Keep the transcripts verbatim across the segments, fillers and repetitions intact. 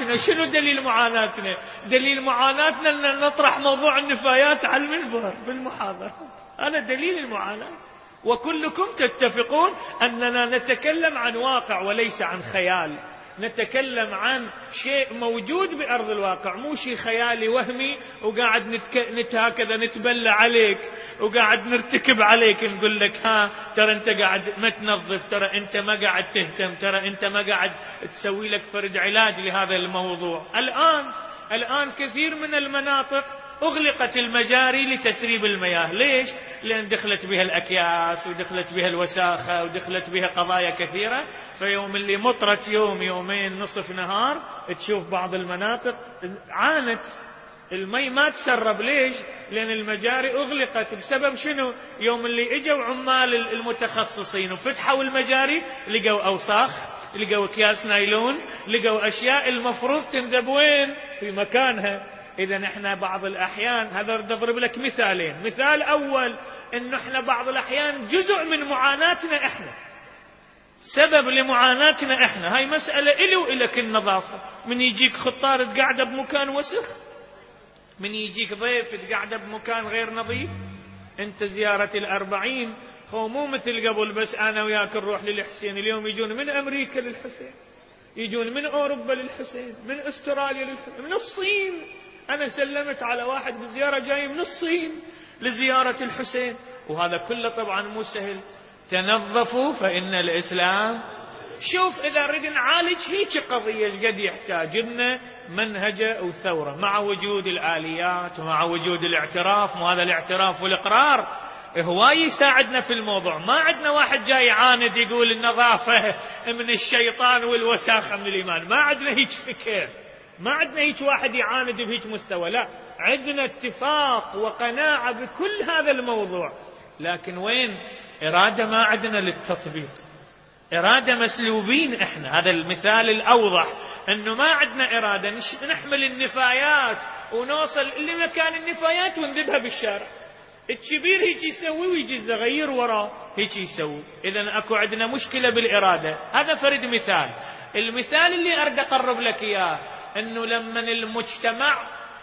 معاناتنا. شنو دليل معاناتنا؟ دليل معاناتنا أن نطرح موضوع النفايات على المنبر بالمحاضرة، هذا دليل المعاناة. وكلكم تتفقون أننا نتكلم عن واقع وليس عن خيال، نتكلم عن شيء موجود بأرض الواقع، مو شيء خيالي وهمي وقاعد نتك... نت هكذا نتبلى عليك وقاعد نرتكب عليك، نقول لك ها ترى أنت قاعد ما تنظف، ترى أنت ما قاعد تهتم، ترى أنت ما قاعد تسوي لك فرد علاج لهذا الموضوع. الآن الآن كثير من المناطق أغلقت المجاري لتسريب المياه. ليش؟ لأن دخلت بها الأكياس ودخلت بها الوساخة ودخلت بها قضايا كثيرة، فيوم اللي مطرت يوم يومين نصف نهار تشوف بعض المناطق عانت المي ما تسرب. ليش؟ لأن المجاري أغلقت. بسبب شنو؟ يوم اللي اجوا عمال المتخصصين وفتحوا المجاري لقوا أوساخ، لقوا أكياس نايلون، لقوا أشياء المفروض تنذب وين؟ في مكانها. إذا نحن بعض الأحيان، هذا نضرب لك مثالين. مثال أول إنه إحنا بعض الأحيان جزء من معاناتنا إحنا، سبب لمعاناتنا إحنا، هاي مسألة إلي وإلك النظافة. من يجيك خطار تقعد بمكان وسخ، من يجيك ضيف تقعد بمكان غير نظيف. أنت زيارة الأربعين هو مو مثل قبل بس أنا وياك نروح للحسين، اليوم يجون من أمريكا للحسين، يجون من أوروبا للحسين، من أستراليا للحسين، من الصين. أنا سلمت على واحد بزيارة جاي من الصين لزيارة الحسين، وهذا كله طبعا مو سهل. تنظفوا فإن الإسلام. شوف إذا نريد نعالج هيك قضية قد يحتاج لنا منهجة أو ثورة، مع وجود الآليات ومع وجود الاعتراف، وهذا الاعتراف والإقرار هواي يساعدنا في الموضوع. ما عندنا واحد جاي عاند يقول النظافة من الشيطان والوساخة من الإيمان، ما عندنا هيك فكر، ما عندنا هيك واحد يعاند بهيك مستوى، لا، عندنا اتفاق وقناعة بكل هذا الموضوع. لكن وين إرادة؟ ما عندنا للتطبيق إرادة، مسلوبين إحنا. هذا المثال الأوضح، أنه ما عندنا إرادة نحمل النفايات ونوصل لمكان النفايات ونذبها بالشارع. الكبير هيك يسوي ويجي الصغير وراه هيك يسوي. إذن أكو عندنا مشكلة بالإرادة. هذا فرد مثال. المثال اللي أريد أقرب لك إياه أنه لما المجتمع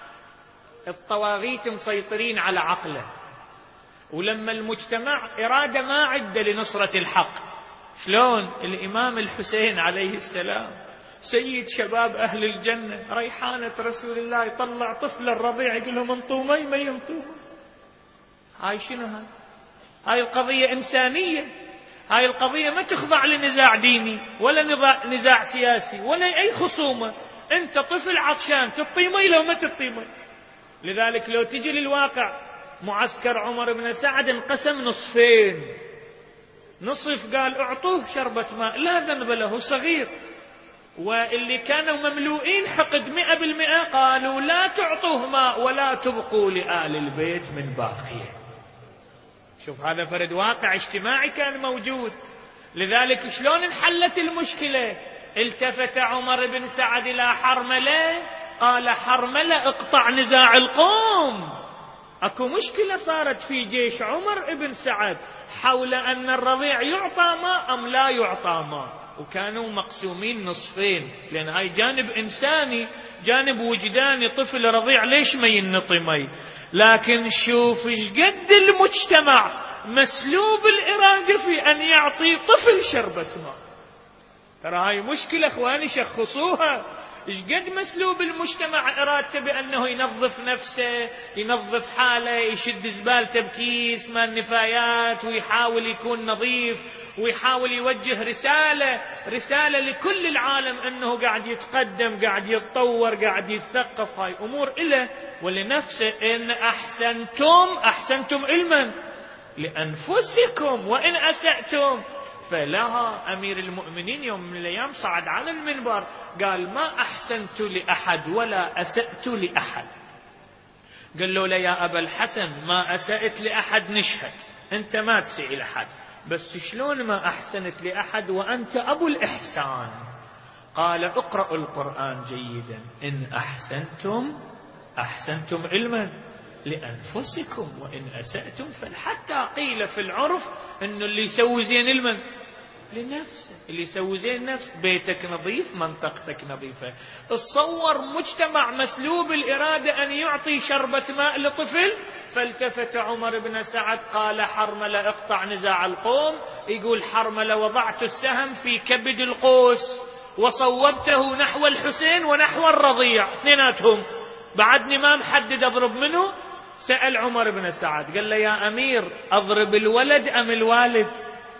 الطواغيت مسيطرين على عقله، ولما المجتمع إرادة ما عنده لنصرة الحق. شلون الإمام الحسين عليه السلام سيد شباب أهل الجنة، ريحانة رسول الله، يطلع طفل الرضيع يقول لهم انطوا مي ما ينطوه. هاي شنو هاي؟ هاي القضية إنسانية، هاي القضية ما تخضع لنزاع ديني ولا نزاع سياسي ولا أي خصومة. أنت طفل عطشان تعطي مي لو ما تعطي مي. لذلك لو تجي للواقع، معسكر عمر بن سعد انقسم نصفين، نصف قال اعطوه شربة ماء لا ذنب له صغير، واللي كانوا مملوئين حقد مئة بالمئة قالوا لا تعطوه ماء ولا تبقوا لآل البيت من باقيه. شوف هذا فرد واقع اجتماعي كان موجود. لذلك شلون انحلت المشكلة؟ التفت عمر بن سعد إلى حرملة قال حرملة اقطع نزاع القوم. اكو مشكلة صارت في جيش عمر بن سعد حول أن الرضيع يعطى ماء أم لا يعطى ماء، وكانوا مقسومين نصفين، لأن هاي جانب إنساني، جانب وجداني، طفل رضيع ليش ما ينطي مي. لكن شوف ايش قد المجتمع مسلوب الإرادة في أن يعطي طفل شربة ماء. ترى هاي مشكلة اخواني، شخصوها. ايش قد مسلوب المجتمع إرادته بأنه ينظف نفسه، ينظف حاله، يشد زبالته بكيس مال النفايات ويحاول يكون نظيف، ويحاول يوجه رسالة رسالة لكل العالم أنه قاعد يتقدم، قاعد يتطور، قاعد يتثقف. هاي أمور إله ولنفسه. إن أحسنتم أحسنتم علما لأنفسكم وإن أسأتم فلها. أمير المؤمنين يوم من الأيام صعد على المنبر قال ما أحسنت لأحد ولا أسأت لأحد. قال له لا يا أبا الحسن ما أسأت لأحد نشهد، أنت ما تسئ لأحد، بس شلون ما أحسنت لأحد وأنت أبو الإحسان؟ قال اقرأوا القرآن جيدا، إن أحسنتم أحسنتم علما لأنفسكم وإن أسأتم فل. حتى قيل في العرف إنه اللي يسوي زين المن لنفسه. اللي يسوي زين نفس بيتك نظيف، منطقتك نظيفة. تصور مجتمع مسلوب الإرادة أن يعطي شربة ماء لطفل. فالتفت عمر بن سعد قال: حرملة اقطع نزاع القوم. يقول حرملة: وضعت السهم في كبد القوس وصوبته نحو الحسين ونحو الرضيع، اثنيناتهم، بعدني ما محدد أضرب منه. سأل عمر بن سعد قال له: يا أمير، أضرب الولد أم الوالد؟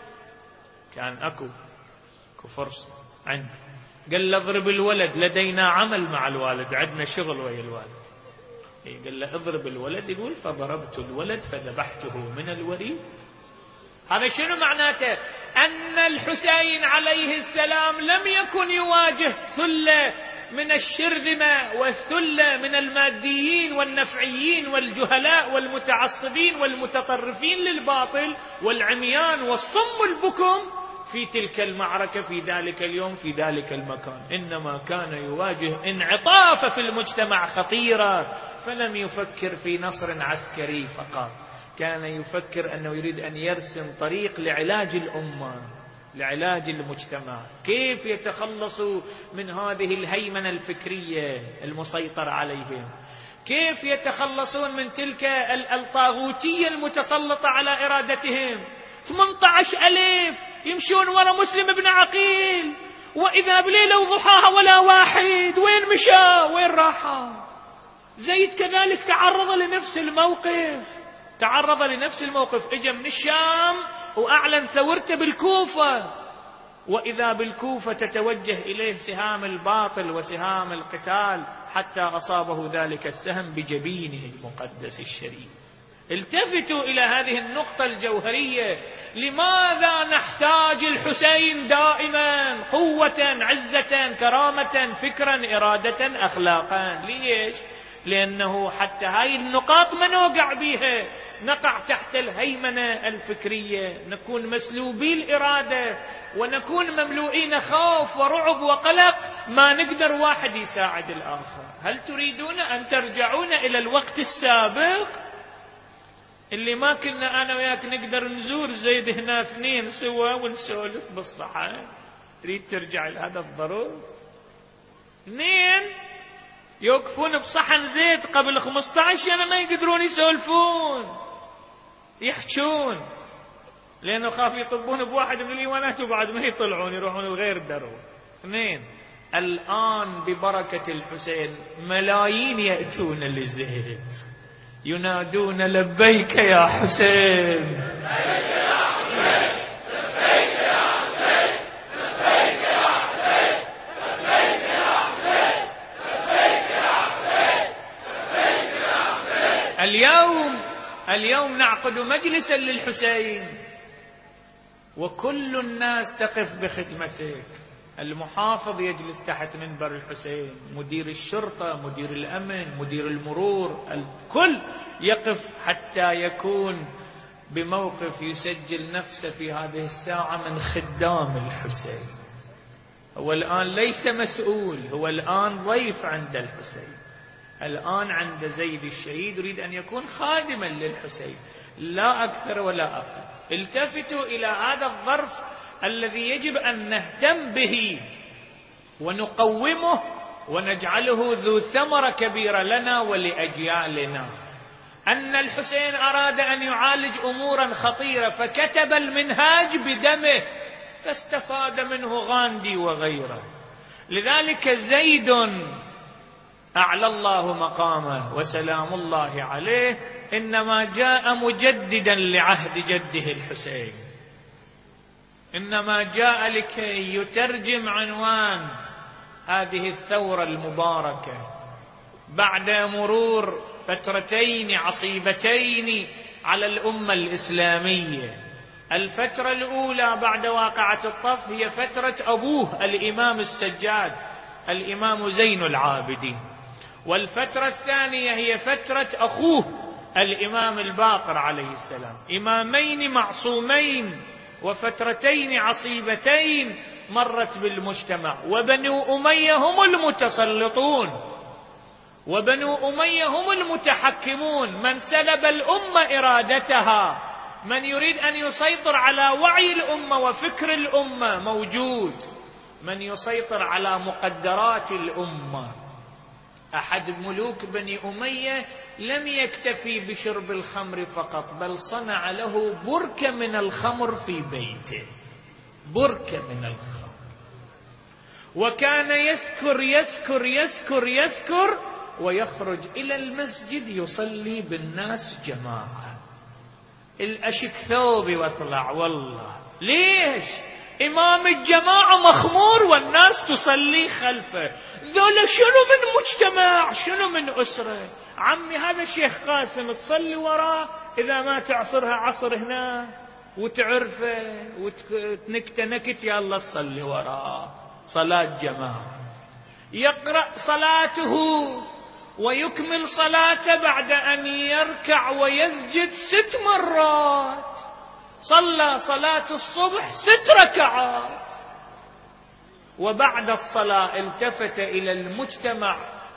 كان أكو أكو فرصة عنده. قال له: اضرب الولد، لدينا عمل مع الوالد، عندنا شغل ويا الوالد. قال له: اضرب الولد. يقول: فضربت الولد فذبحته من الوريد. هذا شنو معناته؟ أن الحسين عليه السلام لم يكن يواجه ثلة من الشرذمة والثلة من الماديين والنفعيين والجهلاء والمتعصبين والمتطرفين للباطل والعميان والصم البكم في تلك المعركة، في ذلك اليوم، في ذلك المكان. إنما كان يواجه انعطافا في المجتمع خطيرة، فلم يفكر في نصر عسكري فقط، كان يفكر أنه يريد أن يرسم طريق لعلاج الأمة، لعلاج المجتمع. كيف يتخلصوا من هذه الهيمنة الفكرية المسيطر عليهم؟ كيف يتخلصون من تلك الطاغوتية المتسلطة على إرادتهم؟ ثمانية عشر ألف يمشون وراء مسلم بن عقيل، وإذا بليلة وضحاها ولا واحد. وين مشى؟ وين راحة؟ زيد كذلك تعرض لنفس الموقف، تعرض لنفس الموقف. اجى من الشام وأعلن ثورته بالكوفة، وإذا بالكوفة تتوجه إليه سهام الباطل وسهام القتال، حتى أصابه ذلك السهم بجبينه المقدس الشريف. التفتوا إلى هذه النقطة الجوهرية. لماذا نحتاج الحسين دائما؟ قوة، عزة، كرامة، فكرا، إرادة، أخلاقا. ليش؟ لأنه حتى هاي النقاط ما نوقع بيها، نقع تحت الهيمنة الفكرية، نكون مسلوبي الإرادة، ونكون مملوئين خوف ورعب وقلق، ما نقدر واحد يساعد الآخر. هل تريدون أن ترجعون إلى الوقت السابق اللي ما كنا أنا وياك نقدر نزور زيد هنا اثنين سوا ونسولف بالصحن؟ تريد ترجع لهذا الظروف؟ اثنين يوقفون بصحن زيت قبل خمسة عشر سنة ما يقدرون يسولفون يحجون، لأنه خاف يطبون بواحد من الإيوانات وبعد ما يطلعون يروحون الغير دروا. اثنين، الآن ببركة الحسين ملايين يأتون لزيد ينادون: لبيك يا حسين، اليوم اليوم نعقد مجلسا للحسين وكل الناس تقف بخدمتك. المحافظ يجلس تحت منبر الحسين، مدير الشرطة، مدير الأمن، مدير المرور، الكل يقف حتى يكون بموقف يسجل نفسه في هذه الساعة من خدام الحسين. هو الآن ليس مسؤول، هو الآن ضيف عند الحسين، الآن عند زيد الشهيد، يريد أن يكون خادما للحسين، لا أكثر ولا أقل. التفتوا إلى هذا الظرف الذي يجب أن نهتم به ونقومه ونجعله ذو ثمرة كبيرة لنا ولأجيالنا. أن الحسين أراد أن يعالج أمورا خطيرة فكتب المنهاج بدمه، فاستفاد منه غاندي وغيره. لذلك زيد أعلى الله مقامه وسلام الله عليه إنما جاء مجددا لعهد جده الحسين، إنما جاء لكي يترجم عنوان هذه الثورة المباركة بعد مرور فترتين عصيبتين على الأمة الإسلامية. الفترة الأولى بعد واقعة الطف هي فترة أبوه الإمام السجاد الإمام زين العابدين، والفترة الثانية هي فترة أخوه الإمام الباقر عليه السلام. إمامين معصومين وفترتين عصيبتين مرت بالمجتمع. وبنو أمية هم المتسلطون، وبنو أمية هم المتحكمون، من سلب الأمة إرادتها، من يريد أن يسيطر على وعي الأمة وفكر الأمة موجود، من يسيطر على مقدرات الأمة. أحد ملوك بني أمية لم يكتفي بشرب الخمر فقط، بل صنع له بركة من الخمر في بيته، بركة من الخمر، وكان يسكر يسكر يسكر يسكر ويخرج إلى المسجد يصلي بالناس جماعة. الأشك ثوبي واطلع، والله ليش؟ إمام الجماعة مخمور والناس تصلي خلفه. ذولا شنو من مجتمع، شنو من أسرة؟ عمي هذا الشيخ قاسم تصلي وراه، إذا ما تعصرها عصر هنا وتعرفه وتنكت نكت يلا تصلي وراه صلاة جماعة. يقرأ صلاته ويكمل صلاته بعد أن يركع ويسجد ست مرات. صلى صلاة الصبح ست ركعات، وبعد الصلاة التفت إلى المجتمع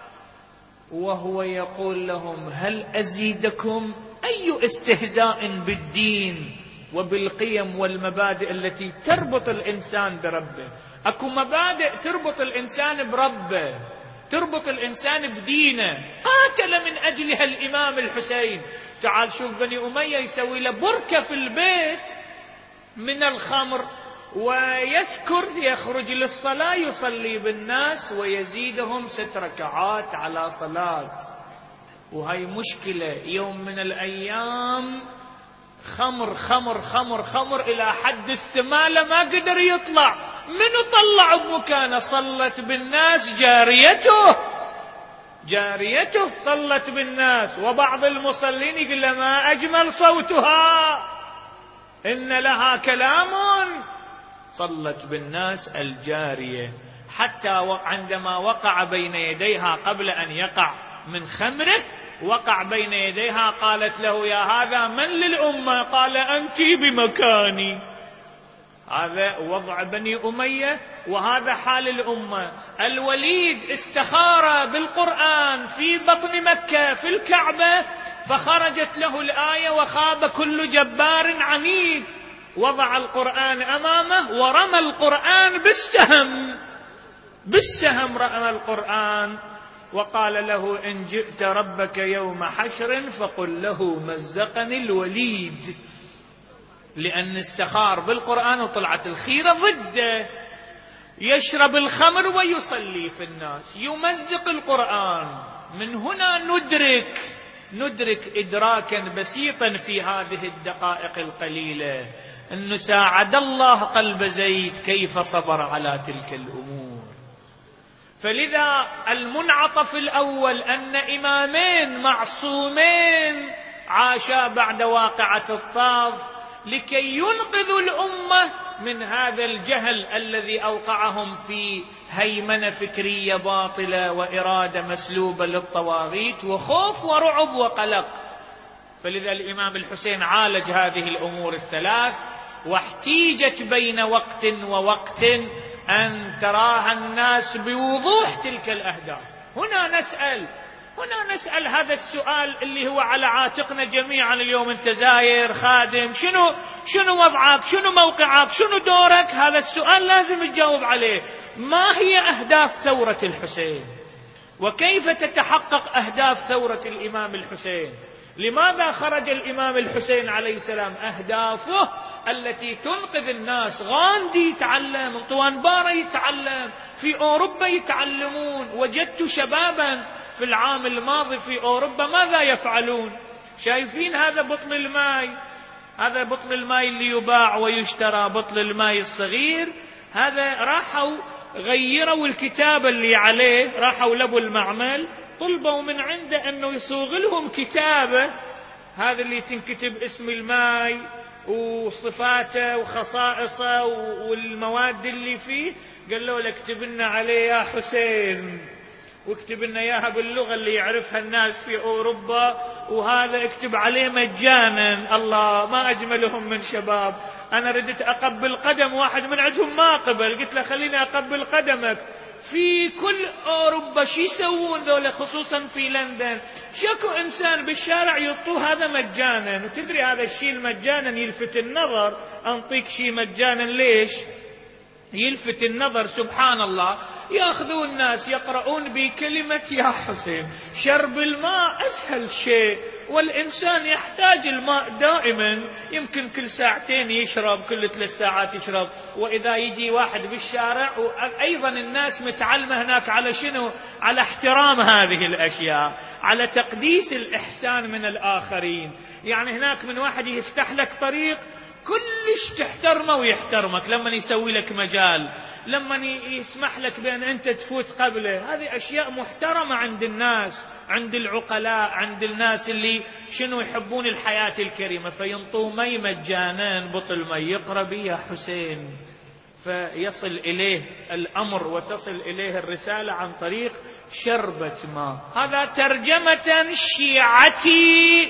وهو يقول لهم: هل أزيدكم؟ أي استهزاء بالدين وبالقيم والمبادئ التي تربط الإنسان بربه. أكو مبادئ تربط الإنسان بربه، تربط الإنسان بدينه، قاتل من أجلها الإمام الحسين. تعال شوف بني أمية يسوي له بركة في البيت من الخمر ويسكر، يخرج للصلاة يصلي بالناس ويزيدهم ست ركعات على صلاة. وهي مشكلة، يوم من الأيام خمر خمر خمر خمر إلى حد الثمالة ما قدر يطلع. منو طلع بمكانه؟ صلت بالناس جاريته، جاريته صلت بالناس. وبعض المصلين يقول له: ما أجمل صوتها، إن لها كلام. صلت بالناس الجارية، حتى عندما وقع بين يديها قبل أن يقع من خمره، وقع بين يديها قالت له: يا هذا من للأمة؟ قال: أنت بمكاني. هذا وضع بني أمية وهذا حال الأمة. الوليد استخار بالقرآن في بطن مكة في الكعبة، فخرجت له الآية: وخاب كل جبار عنيد. وضع القرآن أمامه ورمى القرآن بالسهم، بالسهم رمى القرآن، وقال له: إن جئت ربك يوم حشر فقل له مزقني الوليد، لأن استخار بالقرآن وطلعت الخيرة ضده. يشرب الخمر ويصلي في الناس، يمزق القرآن. من هنا ندرك ندرك إدراكا بسيطا في هذه الدقائق القليلة أن ساعد الله قلب زيد كيف صبر على تلك الأمور. فلذا المنعطف الأول أن إمامين معصومين عاشا بعد واقعة الطاف لكي ينقذوا الأمة من هذا الجهل الذي أوقعهم في هيمنة فكرية باطلة وإرادة مسلوبة للطواغيت وخوف ورعب وقلق. فلذا الإمام الحسين عالج هذه الأمور الثلاث، واحتيجت بين وقت ووقت أن تراها الناس بوضوح تلك الأهداف. هنا نسأل هنا نسأل هذا السؤال اللي هو على عاتقنا جميعا اليوم. أنت زاير خادم، شنو شنو وضعك، شنو موقعك، شنو دورك؟ هذا السؤال لازم تجاوب عليه. ما هي أهداف ثورة الحسين؟ وكيف تتحقق أهداف ثورة الإمام الحسين؟ لماذا خرج الإمام الحسين عليه السلام؟ أهدافه التي تنقذ الناس. غاندي يتعلم، انطوان بارا يتعلم، في أوروبا يتعلمون. وجدت شبابا في العام الماضي في أوروبا ماذا يفعلون؟ شايفين هذا بطل الماء، هذا بطل الماء اللي يباع ويشترى، بطل الماء الصغير هذا، راحوا غيروا الكتابة اللي عليه، راحوا لابو المعمل طلبوا من عنده أنه يصوغ لهم كتابة، هذا اللي تنكتب اسم الماء وصفاته وخصائصه والمواد اللي فيه. قال له: اكتب لنا عليه يا حسين، واكتب لنا اياها باللغة اللي يعرفها الناس في أوروبا، وهذا اكتب عليه مجانا. الله، ما أجملهم من شباب. أنا ردت أقبل قدم واحد من عندهم ما قبل، قلت له: خليني أقبل قدمك. في كل أوروبا شي يسوون ذولا، خصوصا في لندن، شكو إنسان بالشارع يعطوه هذا مجانا. وتدري هذا الشيء المجانا يلفت النظر، أنطيك شيء مجانا ليش؟ يلفت النظر. سبحان الله، يأخذون الناس يقرؤون بكلمة يا حسين. شرب الماء أسهل شيء، والإنسان يحتاج الماء دائما، يمكن كل ساعتين يشرب، كل ثلاث ساعات يشرب. وإذا يجي واحد بالشارع، وأيضا الناس متعلمة هناك على شنو؟ على احترام هذه الأشياء، على تقديس الإحسان من الآخرين. يعني هناك من واحد يفتح لك طريق كلش تحترمه ويحترمك لما يسوي لك مجال، لما يسمح لك بأن أنت تفوت قبله. هذه أشياء محترمة عند الناس، عند العقلاء، عند الناس اللي شنو يحبون الحياة الكريمة. فينطوا مي مجانا، بطل مي يقرأ بي يا حسين، فيصل إليه الأمر وتصل إليه الرسالة عن طريق شربة ماء. هذا ترجمة شيعتي: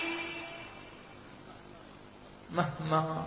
مهما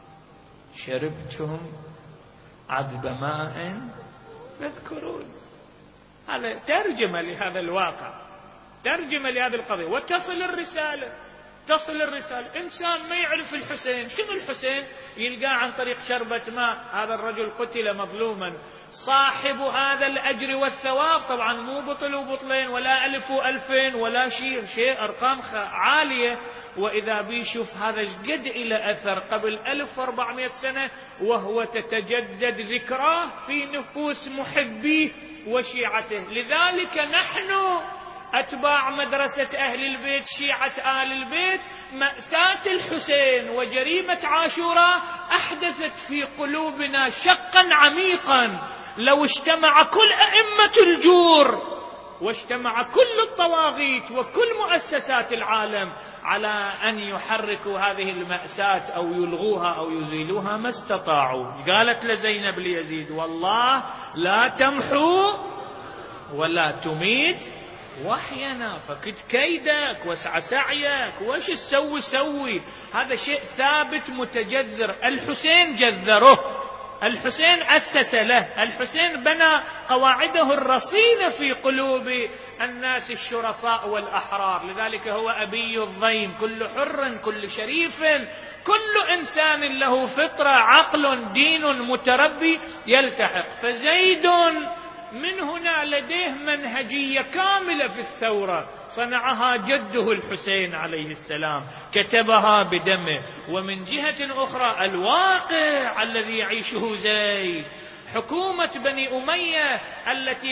شربتم عذب ماء فاذكرون. هذا ترجمة لهذا الواقع، ترجمة لهذه القضية. وتصل الرسالة، تصل الرسالة. إنسان ما يعرف الحسين، شنو الحسين؟ يلقاه عن طريق شربة ماء. هذا الرجل قتل مظلوما، صاحب هذا الأجر والثواب طبعا مو بطل وبطلين ولا ألف وألفين ولا شيء شيء أرقام عالية. وإذا بيشوف هذا قد إلى أثر قبل ألف وأربعمائة سنة، وهو تتجدد ذكراه في نفوس محبيه وشيعته. لذلك نحن أتباع مدرسة أهل البيت، شيعة آل البيت، مأساة الحسين وجريمة عاشوراء أحدثت في قلوبنا شقا عميقا. لو اجتمع كل أئمة الجور واجتمع كل الطواغيت وكل مؤسسات العالم على أن يحركوا هذه المأساة أو يلغوها أو يزيلوها ما استطاعوا. قالت لزينب ليزيد: والله لا تمحو ولا تميت وحينا، فكت كيدك واسع سعيك، وش تسوي سوي. هذا شيء ثابت متجذر. الحسين جذره، الحسين أسس له، الحسين بنى قواعده الرصينة في قلوب الناس الشرفاء والأحرار. لذلك هو أبي الضيم، كل حر كل شريف، كل إنسان له فطرة عقل دين متربي يلتحق. فزيد من هنا لديه منهجية كاملة في الثورة صنعها جده الحسين عليه السلام، كتبها بدمه. ومن جهة أخرى الواقع الذي يعيشه زيد، حكومة بني أمية التي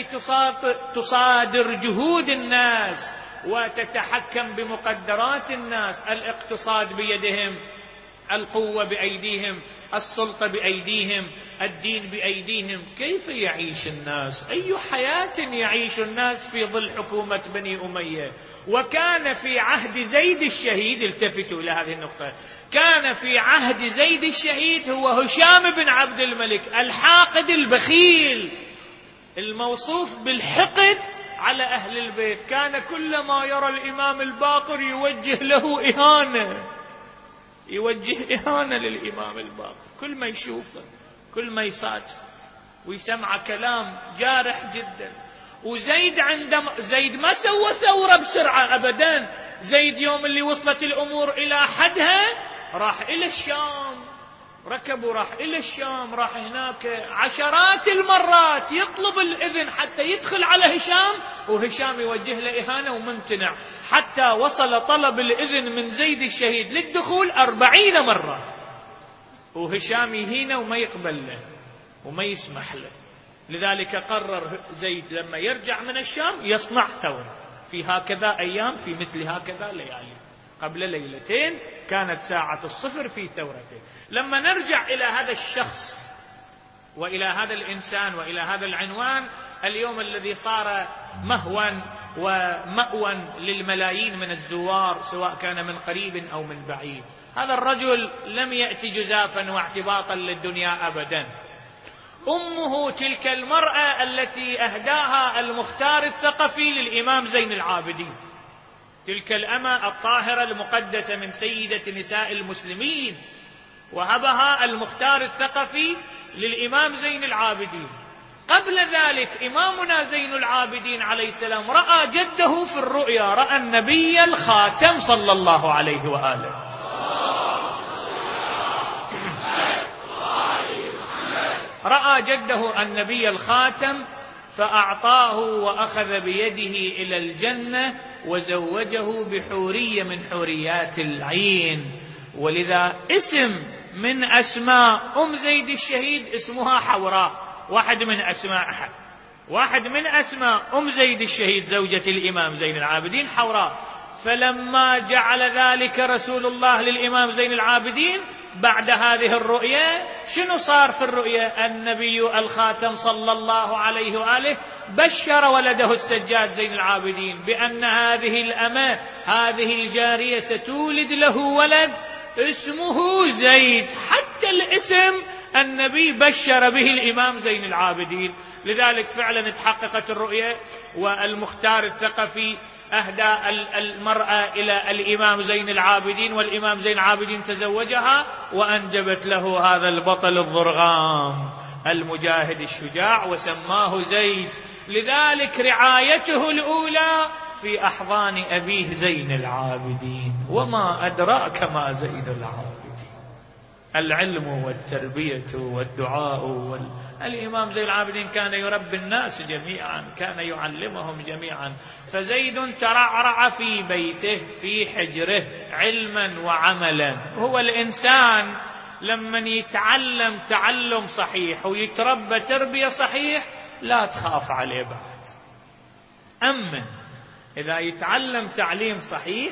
تصادر جهود الناس وتتحكم بمقدرات الناس، الاقتصاد بيدهم، القوة بأيديهم، السلطة بأيديهم، الدين بأيديهم. كيف يعيش الناس؟ أي حياة يعيش الناس في ظل حكومة بني أمية؟ وكان في عهد زيد الشهيد، التفتوا إلى هذه النقطة، كان في عهد زيد الشهيد هو هشام بن عبد الملك الحاقد البخيل الموصوف بالحقد على أهل البيت. كان كلما يرى الإمام الباقر يوجه له إهانة، يوجه إهانة للإمام الباقر، كل ما يشوفه كل ما يصادف ويسمع كلام جارح جدا. وزيد عندما زيد ما سوى ثورة بسرعة أبدا. زيد يوم اللي وصلت الأمور إلى حدها راح إلى الشام، ركب وراح إلى الشام، راح هناك عشرات المرات يطلب الإذن حتى يدخل على هشام، وهشام يوجه له إهانة وممتنع، حتى وصل طلب الإذن من زيد الشهيد للدخول أربعين مرة، وهشام يهينه وما يقبل له وما يسمح له. لذلك قرر زيد لما يرجع من الشام يصنع ثورة في هكذا أيام، في مثل هكذا ليالي. قبل ليلتين كانت ساعة الصفر في ثورته. لما نرجع إلى هذا الشخص وإلى هذا الإنسان وإلى هذا العنوان اليوم الذي صار مهوا ومأوى للملايين من الزوار سواء كان من قريب أو من بعيد، هذا الرجل لم يأتي جزافا واعتباطا للدنيا أبدا. أمه تلك المرأة التي أهداها المختار الثقفي للإمام زين العابدين، تلك الأمة الطاهرة المقدسة من سيدة نساء المسلمين، وهبها المختار الثقفي للإمام زين العابدين. قبل ذلك إمامنا زين العابدين عليه السلام رأى جده في الرؤيا، رأى النبي الخاتم صلى الله عليه وآله. رأى جده النبي الخاتم فأعطاه وأخذ بيده إلى الجنة وزوجه بحورية من حوريات العين. ولذا اسم من أسماء أم زيد الشهيد اسمها حوراء، واحد من أسماء واحد من أسماء أم زيد الشهيد زوجة الإمام زين العابدين حوراء. فلما جعل ذلك رسول الله للإمام زين العابدين بعد هذه الرؤيا، شنو صار في الرؤيا؟ النبي الخاتم صلى الله عليه وآله بشر ولده السجاد زين العابدين بأن هذه الأمة هذه الجارية ستولد له ولد اسمه زيد. حتى الاسم النبي بشر به الإمام زين العابدين. لذلك فعلا تحققت الرؤيا، والمختار الثقفي أهدى المرأة إلى الإمام زين العابدين، والإمام زين العابدين تزوجها وأنجبت له هذا البطل الضرغام المجاهد الشجاع وسماه زيد. لذلك رعايته الأولى في أحضان أبيه زين العابدين. وما أدراك ما زين العابدين، العلم والتربية والدعاء وال... الإمام زين العابدين كان يربي الناس جميعا، كان يعلمهم جميعا. فزيد ترعرع في بيته في حجره علما وعملا. هو الإنسان لما يتعلم تعلم صحيح ويتربى تربية صحيح لا تخاف عليه بعد. أمن إذا يتعلم تعليم صحيح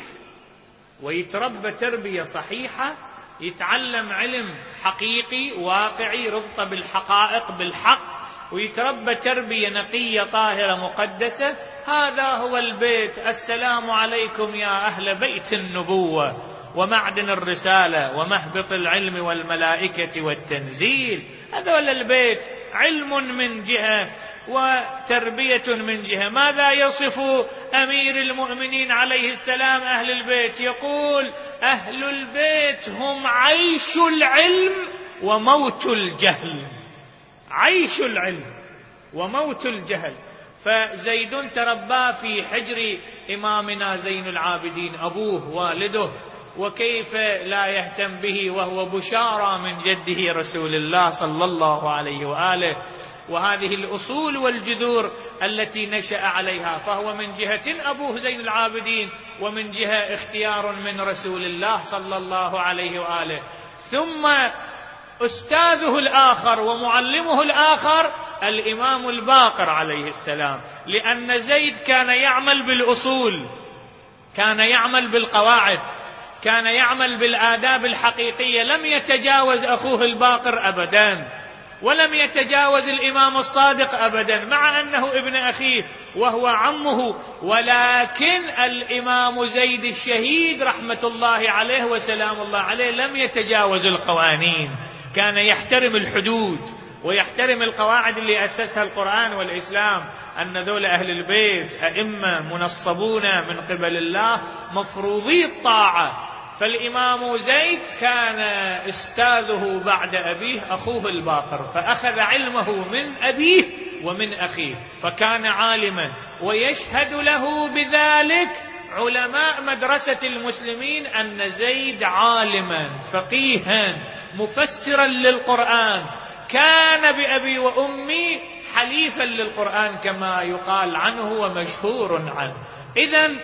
ويتربى تربية صحيحة، يتعلم علم حقيقي واقعي ربط بالحقائق بالحق، ويتربى تربية نقية طاهرة مقدسة، هذا هو البيت. السلام عليكم يا أهل بيت النبوة ومعدن الرسالة ومهبط العلم والملائكة والتنزيل. هذا البيت علم من جهة وتربية من جهة. ماذا يصف أمير المؤمنين عليه السلام أهل البيت؟ يقول أهل البيت هم عيش العلم وموت الجهل. عيش العلم وموت الجهل. فزيد تربى في حجر إمامنا زين العابدين أبوه والده، وكيف لا يهتم به وهو بشارة من جده رسول الله صلى الله عليه وآله. وهذه الأصول والجذور التي نشأ عليها، فهو من جهة أبوه زين العابدين ومن جهة اختيار من رسول الله صلى الله عليه وآله. ثم أستاذه الآخر ومعلمه الآخر الإمام الباقر عليه السلام، لأن زيد كان يعمل بالأصول، كان يعمل بالقواعد، كان يعمل بالآداب الحقيقية. لم يتجاوز أخوه الباقر أبدا، ولم يتجاوز الإمام الصادق أبدا، مع أنه ابن أخيه وهو عمه. ولكن الإمام زيد الشهيد رحمة الله عليه وسلام الله عليه لم يتجاوز القوانين، كان يحترم الحدود ويحترم القواعد اللي أسسها القرآن والإسلام، أن ذول أهل البيت أئمة منصبون من قبل الله مفروضي الطاعة. فالإمام زيد كان أستاذه بعد أبيه أخوه الباقر، فأخذ علمه من أبيه ومن أخيه، فكان عالما. ويشهد له بذلك علماء مدرسة المسلمين أن زيد عالما فقيها مفسرا للقرآن، كان بأبي وأمي حليفا للقرآن كما يقال عنه ومشهور عنه. إذن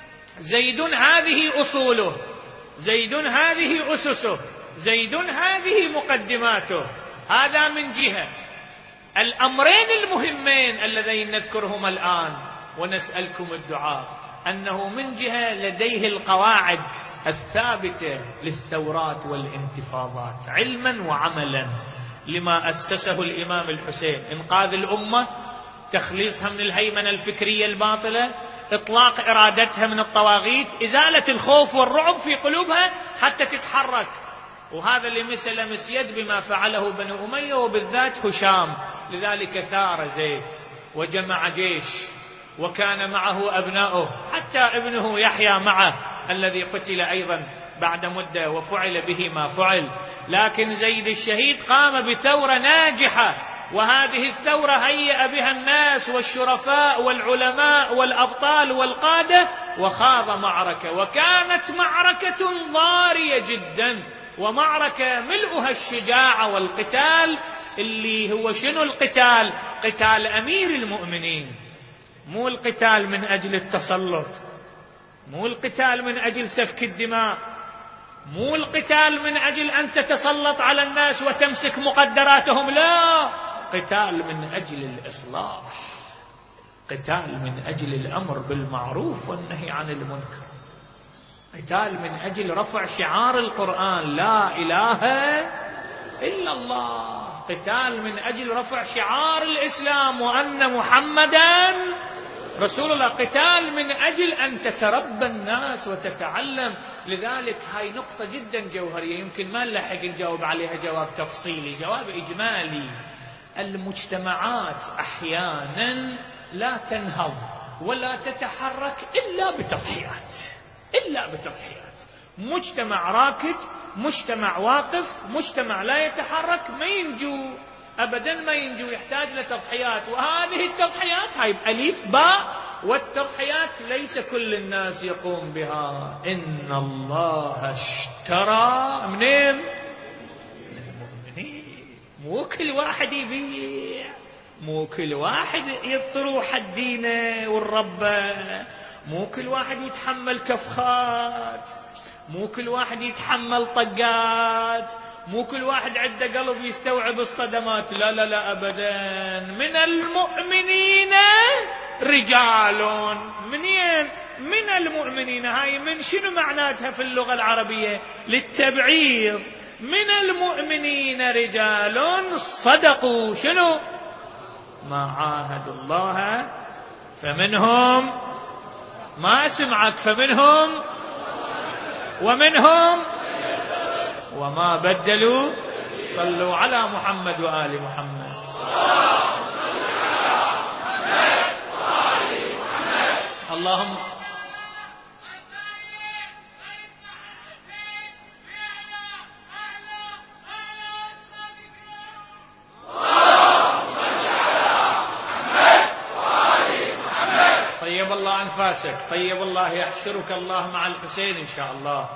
زيد هذه أصوله، زيد هذه أسسه، زيد هذه مقدماته. هذا من جهة. الأمرين المهمين اللذين نذكرهما الآن ونسألكم الدعاء، أنه من جهة لديه القواعد الثابتة للثورات والانتفاضات علما وعملا، لما أسسه الإمام الحسين: إنقاذ الأمة، تخليصها من الهيمنة الفكرية الباطلة، إطلاق إرادتها من الطواغيت، إزالة الخوف والرعب في قلوبها حتى تتحرك. وهذا اللي مس لمس يد بما فعله بنو أمية وبالذات هشام. لذلك ثار زيد وجمع جيش، وكان معه أبناؤه، حتى ابنه يحيى معه الذي قتل أيضا بعد مدة وفعل به ما فعل. لكن زيد الشهيد قام بثورة ناجحة وهذه الثورة هيأ بها الناس والشرفاء والعلماء والأبطال والقادة، وخاض معركة، وكانت معركة ضارية جدا، ومعركة ملؤها الشجاعة والقتال، اللي هو شنو القتال؟ قتال أمير المؤمنين، مو القتال من أجل التسلط، مو القتال من أجل سفك الدماء، مو القتال من أجل أن تتسلط على الناس وتمسك مقدراتهم، لا، قتال من أجل الإصلاح، قتال من أجل الأمر بالمعروف والنهي عن المنكر، قتال من أجل رفع شعار القرآن لا إله إلا الله، قتال من أجل رفع شعار الإسلام وأن محمدا رسول الله، قتال من أجل أن تتربى الناس وتتعلم. لذلك هاي نقطة جدا جوهرية، يمكن ما نلحق نجاوب عليها جواب تفصيلي، جواب إجمالي. المجتمعات أحيانا لا تنهض ولا تتحرك إلا بتضحيات، إلا بتضحيات. مجتمع راكد، مجتمع واقف، مجتمع لا يتحرك ما ينجو أبدا، ما ينجو، يحتاج لتضحيات. وهذه التضحيات هاي بأليف باء، والتضحيات ليس كل الناس يقوم بها. إن الله اشترى منين؟ من المؤمنين. مو كل واحد يبيع، مو كل واحد يطروح الدين والرب، مو كل واحد يتحمل كفخات، مو كل واحد يتحمل طقات، مو كل واحد عنده قلب يستوعب الصدمات، لا لا لا أبدا. من المؤمنين رجال، منين؟ من المؤمنين، هاي من شنو معناتها في اللغة العربية؟ للتبعيض. من المؤمنين رجال صدقوا شنو؟ ما عاهدوا الله، فمنهم، ما سمعك، فمنهم ومنهم وما بدلوا. صلوا على محمد وآل محمد. اللهم طيب الله أنفاسك، طيب الله يحشرك الله مع الحسين إن شاء الله.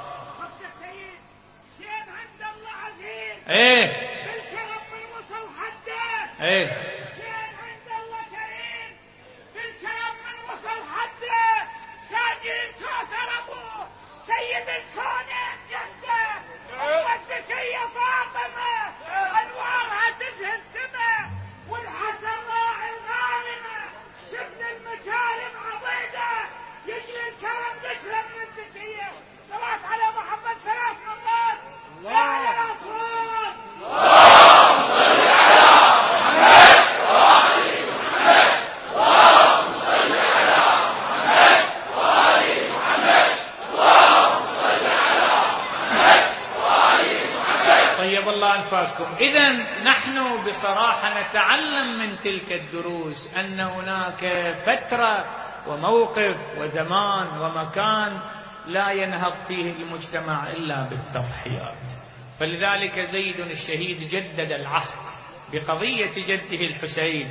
ايه بالكرم من وصل حده، ايه كان عند الله كريم، بالكرم من وصل حده، ساجين كوثر ابوه سيد الكونين جده، المقدسية فاطمة انوارها تزهي السماء، والحسن راعي الغانمة، شفنا المكارم عضيدة، يجري الكرم نشرب من الدسية. صلاة على محمد ثلاث مرات. الله يا رسول. اللهم صل على محمد وآل محمد، اللهم صل على محمد وآل محمد، اللهم صل على محمد وآل محمد. طيب الله أنفاسكم. إذن نحن بصراحة نتعلم من تلك الدروس أن هناك فترة وموقف وزمان ومكان لا ينهض فيه المجتمع إلا بالتضحيات. فلذلك زيد الشهيد جدد العهد بقضية جده الحسين،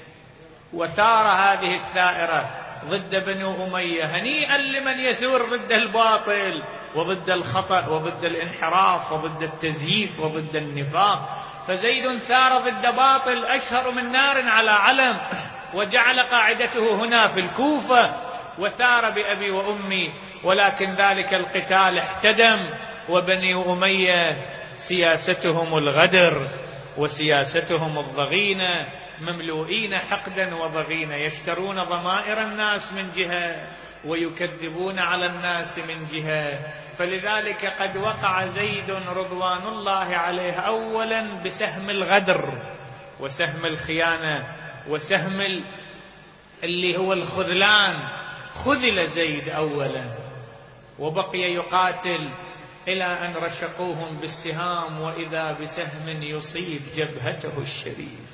وثار هذه الثائرة ضد بني أمية، هنيئا لمن يثور ضد الباطل وضد الخطأ وضد الانحراف وضد التزييف وضد النفاق. فزيد ثار ضد باطل أشهر من نار على علم، وجعل قاعدته هنا في الكوفة، وثار بأبي وأمي، ولكن ذلك القتال احتدم. وبني أمية سياستهم الغدر وسياستهم الضغينة، مملوئين حقدا وضغينة، يشترون ضمائر الناس من جهة ويكذبون على الناس من جهة. فلذلك قد وقع زيد رضوان الله عليه أولا بسهم الغدر وسهم الخيانة وسهم اللي هو الخذلان. خذل زيد أولا، وبقي يقاتل إلى أن رشقوهم بالسهام، وإذا بسهم يصيب جبهته الشريف.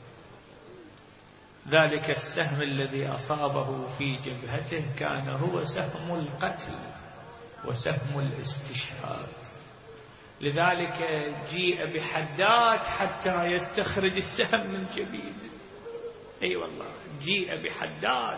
ذلك السهم الذي أصابه في جبهته كان هو سهم القتل وسهم الاستشهاد. لذلك جيء بحداد حتى يستخرج السهم من جبينه. اي أيوة والله جيء بحداد.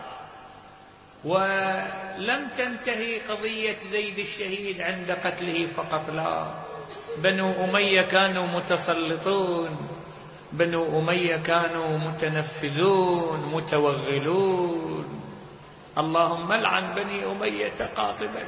ولم تنتهي قضية زيد الشهيد عند قتله فقط، لا، بنو أمية كانوا متسلطون، بنو أمية كانوا متنفذون متوغلون. اللهم لعن بني أمية قاطبة.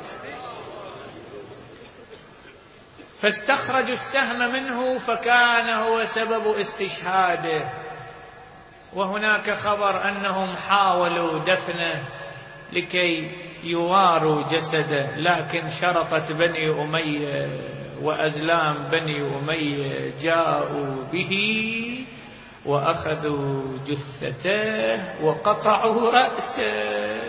فاستخرجوا السهم منه فكان هو سبب استشهاده. وهناك خبر أنهم حاولوا دفنه لكي يواروا جسده، لكن شرطت بني أمية وأزلام بني أمية جاءوا به وأخذوا جثته وقطعوا رأسه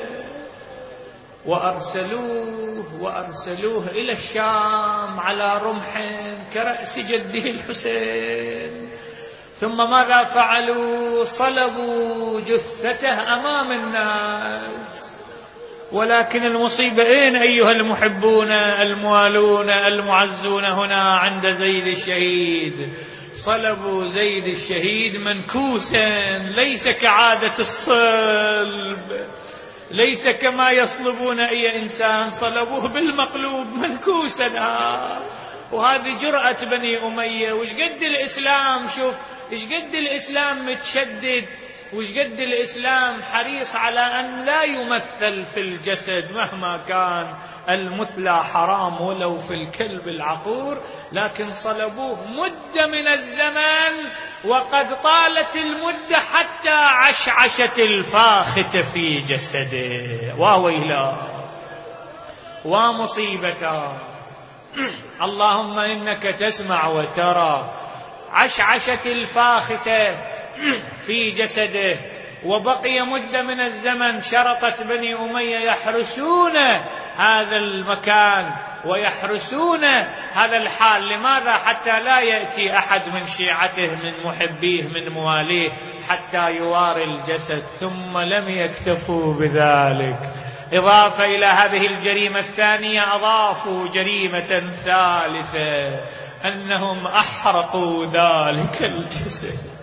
وأرسلوه وأرسلوه إلى الشام على رمح كرأس جده الحسين. ثم ماذا فعلوا؟ صلبوا جثته أمام الناس. ولكن المصيبة أين أيها المحبون الموالون المعزون هنا عند زيد الشهيد؟ صلبوا زيد الشهيد منكوسا، ليس كعادة الصلب، ليس كما يصلبون أي إنسان، صلبوه بالمقلوب منكوسا. وهذه جرأة بني أمية. وش قد الإسلام، شوف إيش قد الإسلام متشدد، وش قد الإسلام حريص على أن لا يمثل في الجسد مهما كان المثلى حرام ولو في الكلب العقور، لكن صلبوه مدة من الزمن، وقد طالت المدة حتى عشعشت الفاخته في جسده. وويلا ومصيبته. اللهم إنك تسمع وترى. عشعشت الفاخته في جسده، وبقي مدة من الزمن. شرطت بني أمية يحرسون هذا المكان ويحرسون هذا الحال. لماذا؟ حتى لا يأتي أحد من شيعته من محبيه من مواليه حتى يواري الجسد. ثم لم يكتفوا بذلك، إضافة إلى هذه الجريمة الثانية أضافوا جريمة ثالثة، أنهم أحرقوا ذلك الجسد.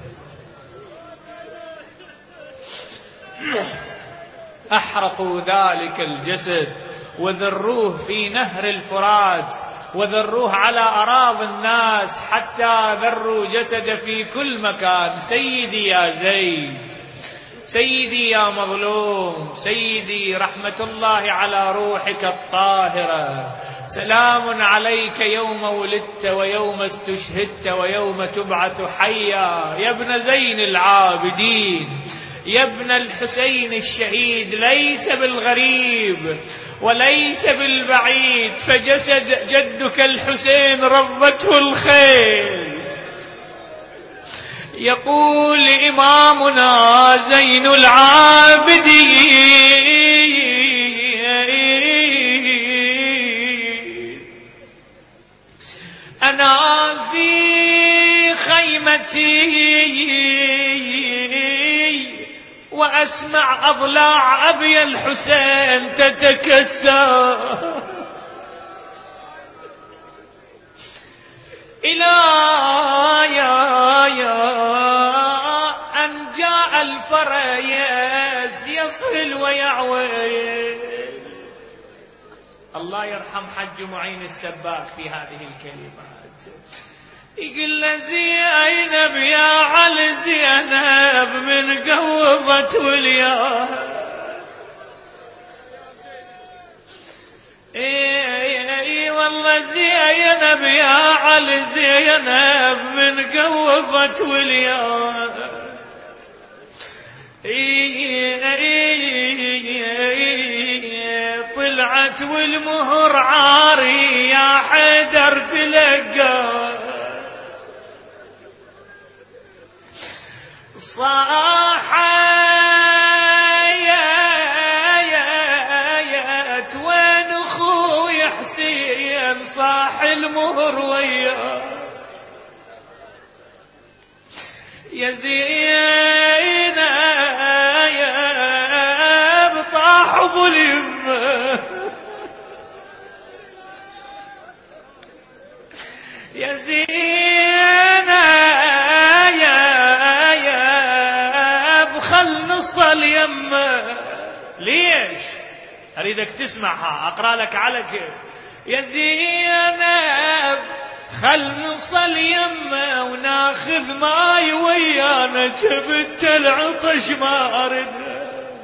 أحرقوا ذلك الجسد وذروه في نهر الفرات، وذروه على أراضي الناس، حتى ذروا جسد في كل مكان. سيدي يا زيد، سيدي يا مظلوم، سيدي رحمة الله على روحك الطاهرة، سلام عليك يوم ولدت ويوم استشهدت ويوم تبعث حيا يا ابن زين العابدين، يا ابن الحسين الشهيد. ليس بالغريب وليس بالبعيد، فجسد جدك الحسين رضته الخيل. يقول إمامنا زين العابدين: أنا في خيمتي وأسمع أضلاع أبي الحسين تتكسر إلى يا يا أن جاء الفريس يصل ويعويل. الله يرحم حج معين السباك في هذه الكلمات. يقول له: زينب يا علي زينب من قوضة ولياها. اي والله زينب يا علي زينب من قوضة ولياها. طلعت والمهر عاري يا حيدر تلقى. صاحت وين اخوي حسين صاح المهر وياه. يا زينب طاح ظلم، يا زينب يا خل نصل يمه. ليش؟ أريدك تسمعها، أقرأ لك على كيف. يا زينب خل نصل يمه وناخذ ماي ويانا، جبت العطش ما أرد.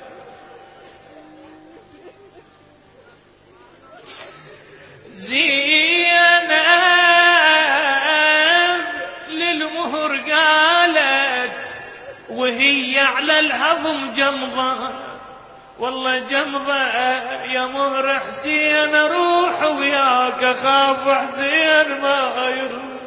زينب للمهر قالت وهي على الهضم جمضة، والله جمضة يا مهر حسين اروح وياك، اخاف حسين ما يروح.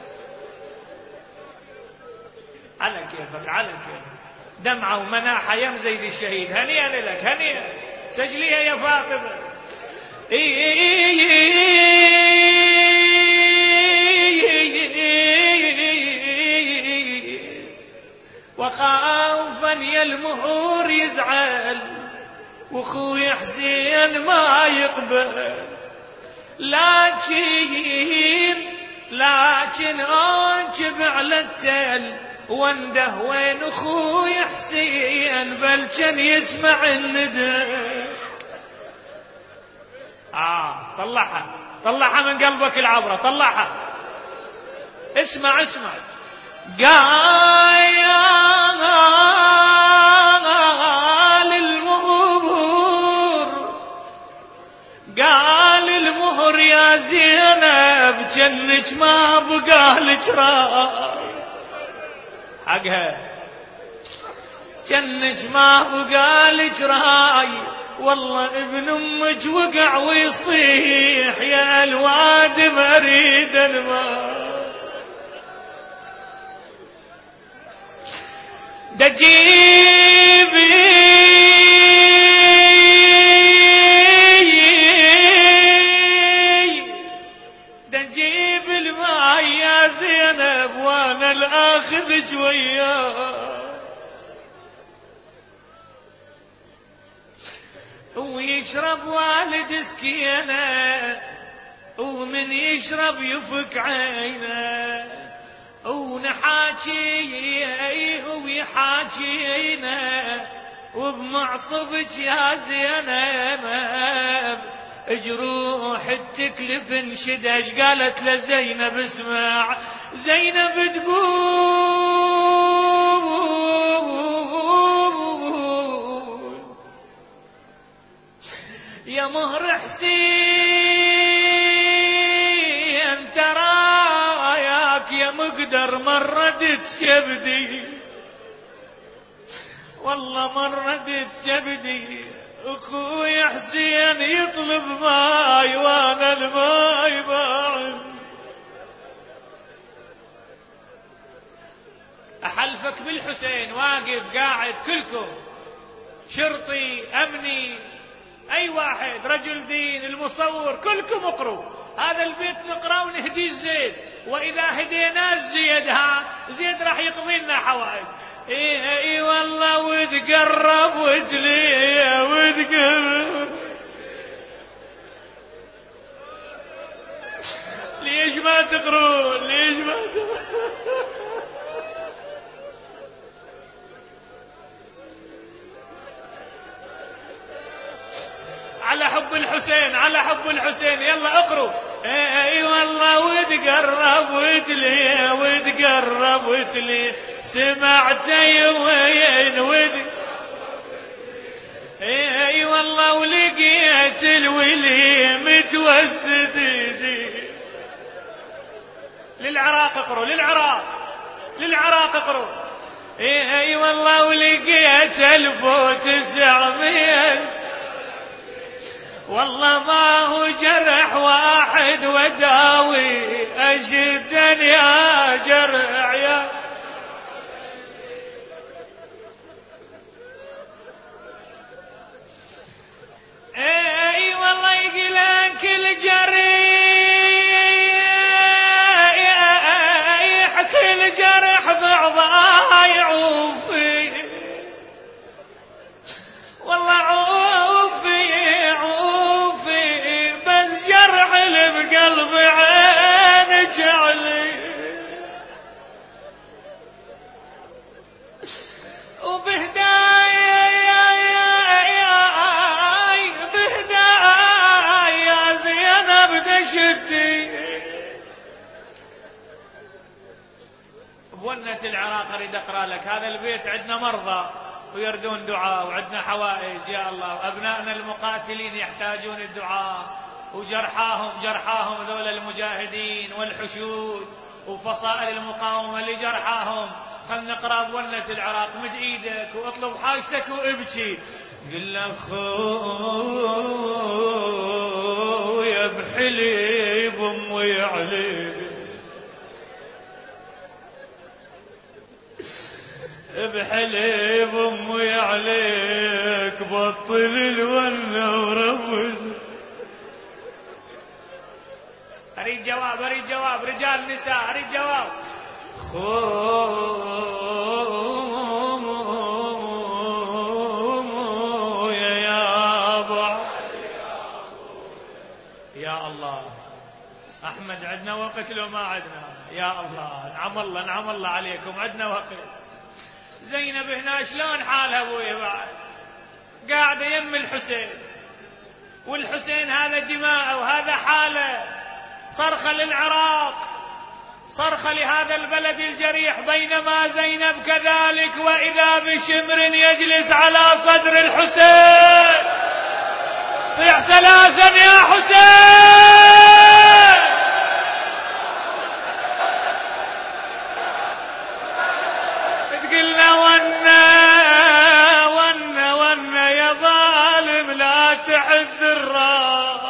على كيفك على كيفك، دمعة ومناحة يم زيد الشهيد. هنيئا لك هنيئا، سجليها يا فاطمة. وخافا يا المهور يزعل واخوي حسين ما يقبل، لكن لكن انجب على التل وانده وين اخوي حسين، بل كان يسمع الندى. آه طلعها طلعها من قلبك العبرة، طلعها. اسمع اسمع. قال المهر قال المهر يا زينب جنك ما بقالك راي، حقها جنك ما بقالك راي، والله ابن امك وقع ويصيح يا الواد مريد الماء. دجيبي دجيب الماء يا زينب وانا الاخذ وياه، ويشرب والد سكينه ومن يشرب يفك عينه، ونحاكي ويحاكينا وبمعصبك يا زينب جروح التكلف انشد. ايش قالت لزينب؟ اسمع. زينب تقول يا مهر حسين تراياك يا مقدر مردت كبدي، والله مردت كبدي، اخوي حسين يطلب ماي وانا الماي باعد. احلفك بالحسين واقف قاعد كلكم، شرطي امني اي واحد رجل دين المصور كلكم اقروا هذا البيت، نقرا ونهدي الزيد، واذا هدينا الزيد ها زيد راح يقضي لنا حوائج. اي اي والله وتقرب وتلي وتقرب. ليش ما تقرون؟ ليش ما تقرون؟ على حب الحسين على حب الحسين، يلا اقروا. اي والله وتقرب وتلي وتقرب وتلي، سمعتي وين ود. اي والله ولقيت الولي متوسد دي. للعراق اقروا، للعراق للعراق اقروا. اي والله ولقيت الف وتسعمية، والله ما هو جرح واحد وداوي أجدا يا جرح يا. اي والله يقلك الجريح كل جرح بعضها يعوفي، والله عوفي عوفي، بس جرح اللي بقلبي عين جعل شدي. بونة العراق أريد أقرأ لك هذا البيت. عندنا مرضى ويردون دعاء، وعندنا حوائج يا الله، وأبنائنا المقاتلين يحتاجون الدعاء، وجرحاهم جرحاهم ذول المجاهدين والحشود وفصائل المقاومة لجرحاهم. خلنا نقرأ بونة العراق. مد إيدك واطلب حاجتك وابكي. قل له خويا بحلي بأمي عليك، بحلي بأمي عليك، بطل الونة ورفز. أريد جواب أريد جواب رجال نساء أريد جواب. خويا يا أبو يا الله. أحمد عندنا وقت لو ما عندنا؟ يا الله نعم الله نعم الله عليكم عندنا وقت. زينب هنا شلون حالها ابويا؟ بعد قاعدة يم الحسين، والحسين هذا دماء وهذا حاله. صرخة للعراق، صرخة لهذا البلد الجريح، بينما زينب كذلك. وإذا بشمر يجلس على صدر الحسين. صيح ثلاثا يا حسين. تقلنا ونا ونا ونا يا ظالم لا تحز الراس.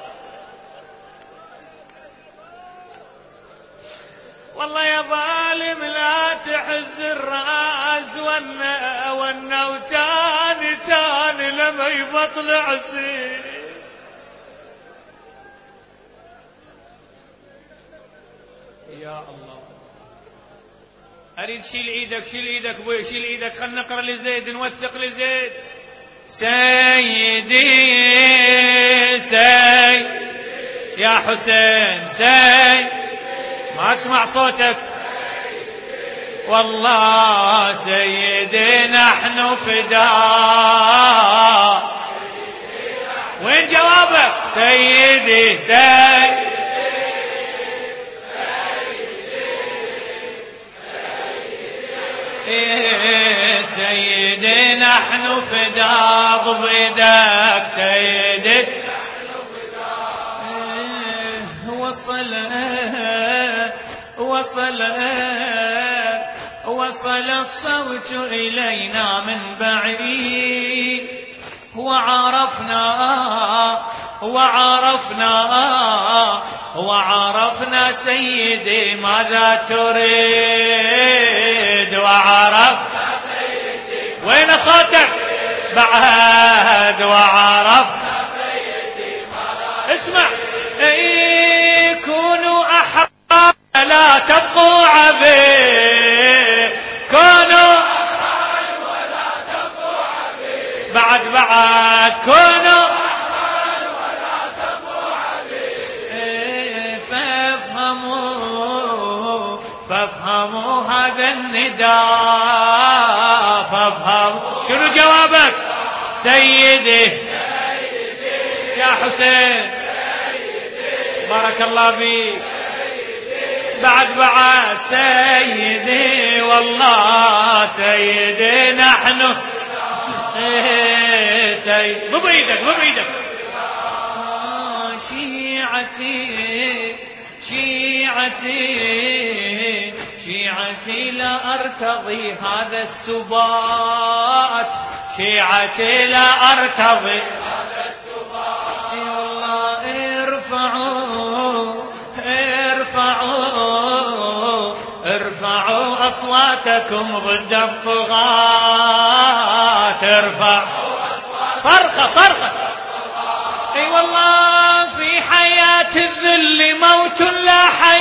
والله يا ظالم لا تحز الراس. ونا ونا وتاني تاني لما يبطلع سين. يا الله أريد شيل إيدك شيل إيدك بوي شيل إيدك. خلنا نقرأ لزيد نوثق لزيد. سيدي سيد يا حسين سيد. ما أسمع صوتك والله سيدي نحن فداء. وين جوابك؟ سيدي سيد إيه سيدي نحن فداء. ضب ايدك سيدي نحن فداء. إيه وصل وصل وصل الصوت إلينا من بعيد. وعرفنا وعرفنا وعرفنا سيدي ماذا تريد. وعرفنا سيدي وين صوتك بعد. وعرفنا سيدي ماذا اسمع. اي كونوا أحرار لا تبقوا عبيد. كونوا أحرار ولا تبقوا عبيد. بعد بعد كونوا أحرار ولا تبقوا عبيد. فافهموا فافهموا هذا النداء. فافهموا. شنو جوابك؟ سيدي يا حسين بارك الله فيك. بعد بعد سيدي والله سيدي نحن ايه سيد. مو بايدك مو بايدك. شيعتي شيعتي شيعتي لا ارتضي هذا السبات. شيعتي لا ارتضي هذا السبات. اي والله ارفعوا ارفعوا ارفعوا أصواتكم ضد الطغاة. ارفعوا صرخة صرخة. اي والله في حياة الذل موت لا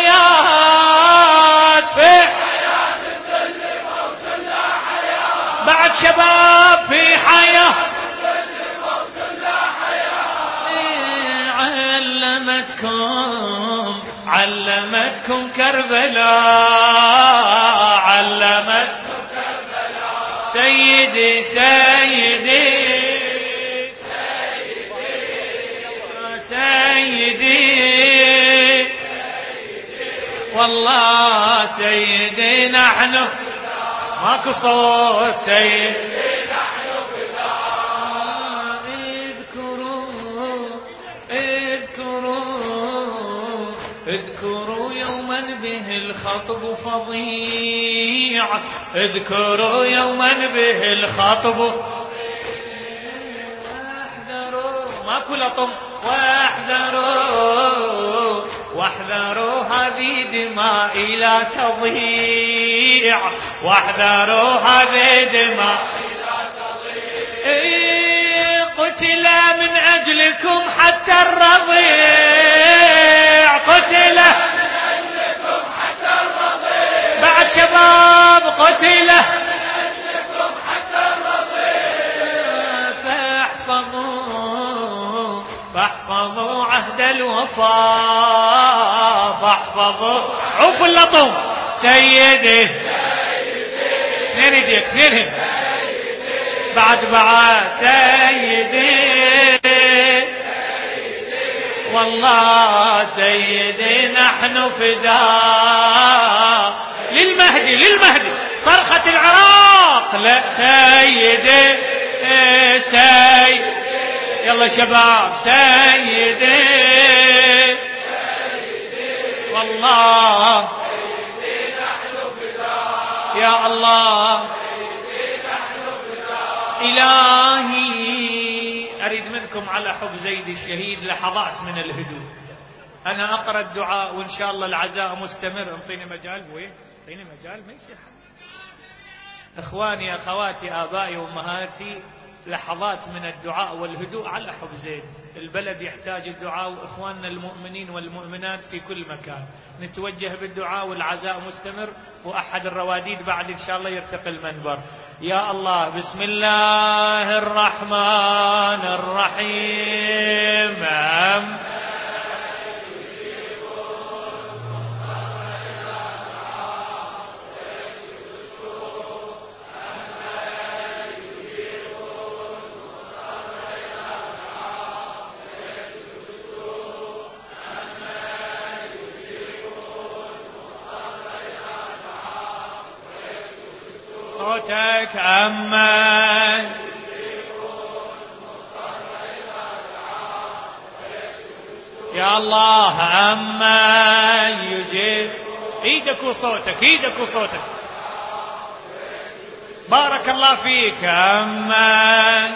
حياة. في حياة الذل موت لا حياة. بعد شباب في حياة الذل موت لا حياة. علمتكم علمتكم كربلاء. علمتكم كربلاء. سيدي سيدي سيدي سيدي والله سيدي نحن ماكو صوت سيدي نحن فداء اذكروا اذكروا اذكروا يوما به الخطب فظيع اذكروا يوما به الخطب واحذروا ماكو لطم واحذروا واحذروا هذه دماء لا تضيع واحذروا هذه دماء لا تضيع قتل من أجلكم حتى الرضيع قتل من أجلكم حتى الرضيع بعد شباب قتل من أجلكم حتى الرضيع فاحفظوا فاحفظوا عهد الوفاء فاحفظوا عوف اللطم سيدي اثنين يديك اثنين بعد بعد سيدي والله سيدي نحن فداء للمهدي للمهدي صرخة العراق لا سيدي سيدي يلا شباب سيدي والله سيدي نحن فداء يا الله سيدي نحن فداء إلهي أريد منكم على حب زيد الشهيد لحظات من الهدوء. أنا أقرأ الدعاء وإن شاء الله العزاء مستمر. انطيني مجال وين انطيني مجال ما يصير. إخواني أخواتي آبائي وأمهاتي لحظات من الدعاء والهدوء على حب زيد. البلد يحتاج الدعاء وإخواننا المؤمنين والمؤمنات في كل مكان. نتوجه بالدعاء والعزاء مستمر وأحد الرواديد بعد إن شاء الله يرتقي المنبر. يا الله بسم الله الرحمن الرحيم. صوتك أما يا الله أما يجيب ايدك وصوتك ايدك وصوتك بارك الله فيك. أما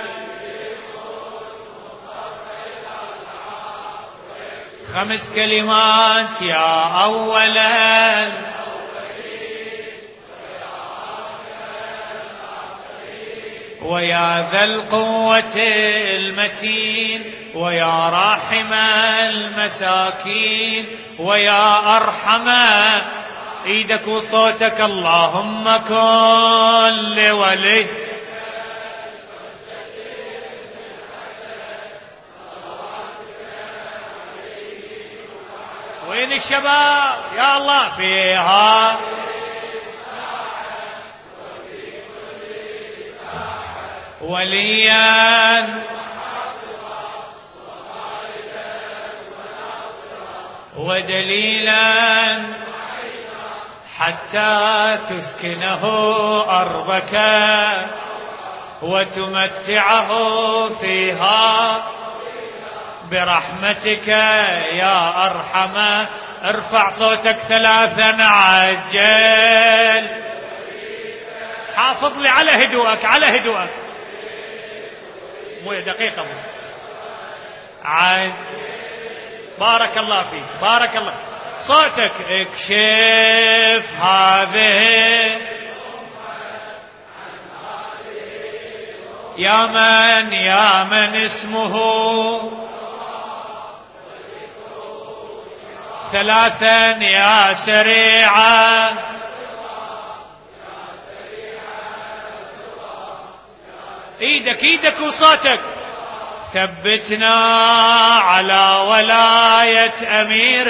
خمس كلمات يا أولا ويا ذا القوة المتين ويا راحم المساكين ويا أرحم ايدك وصوتك اللهم كن لولي وين الشباب يا الله فيها وليا ودليلا حتى تسكنه أرضك وتمتعه فيها برحمتك يا أرحم. ارفع صوتك ثلاثا عجل. حافظ لي على هدوءك على هدوءك مو دقيقة مو عاد. بارك الله فيك بارك الله. صوتك اكشف هذه يا من يا من اسمه ثلاثا يا سريعا ايدك ايدك وصوتك. ثبتنا على ولاية أمير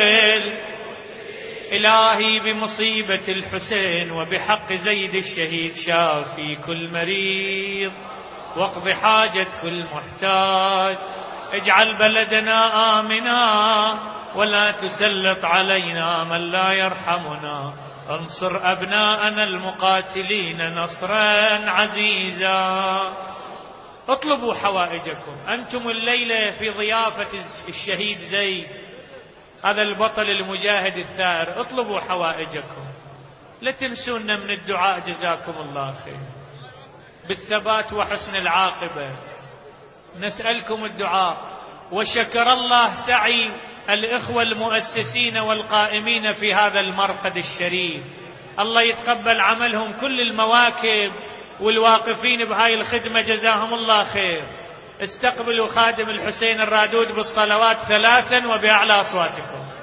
الإلهي بمصيبة الحسين وبحق زيد الشهيد. شافي كل مريض واقض حاجة كل محتاج. اجعل بلدنا آمنا ولا تسلط علينا من لا يرحمنا، انصر أبناءنا المقاتلين نصرا عزيزا. اطلبوا حوائجكم. أنتم الليلة في ضيافة الشهيد زيد، هذا البطل المجاهد الثائر، اطلبوا حوائجكم، لا تنسونا من الدعاء جزاكم الله خير بالثبات وحسن العاقبة. نسألكم الدعاء. وشكر الله سعي الإخوة المؤسسين والقائمين في هذا المرقد الشريف، الله يتقبل عملهم، كل المواكب والواقفين بهاي الخدمة جزاهم الله خير. استقبلوا خادم الحسين الرادود بالصلوات ثلاثا وبأعلى أصواتكم.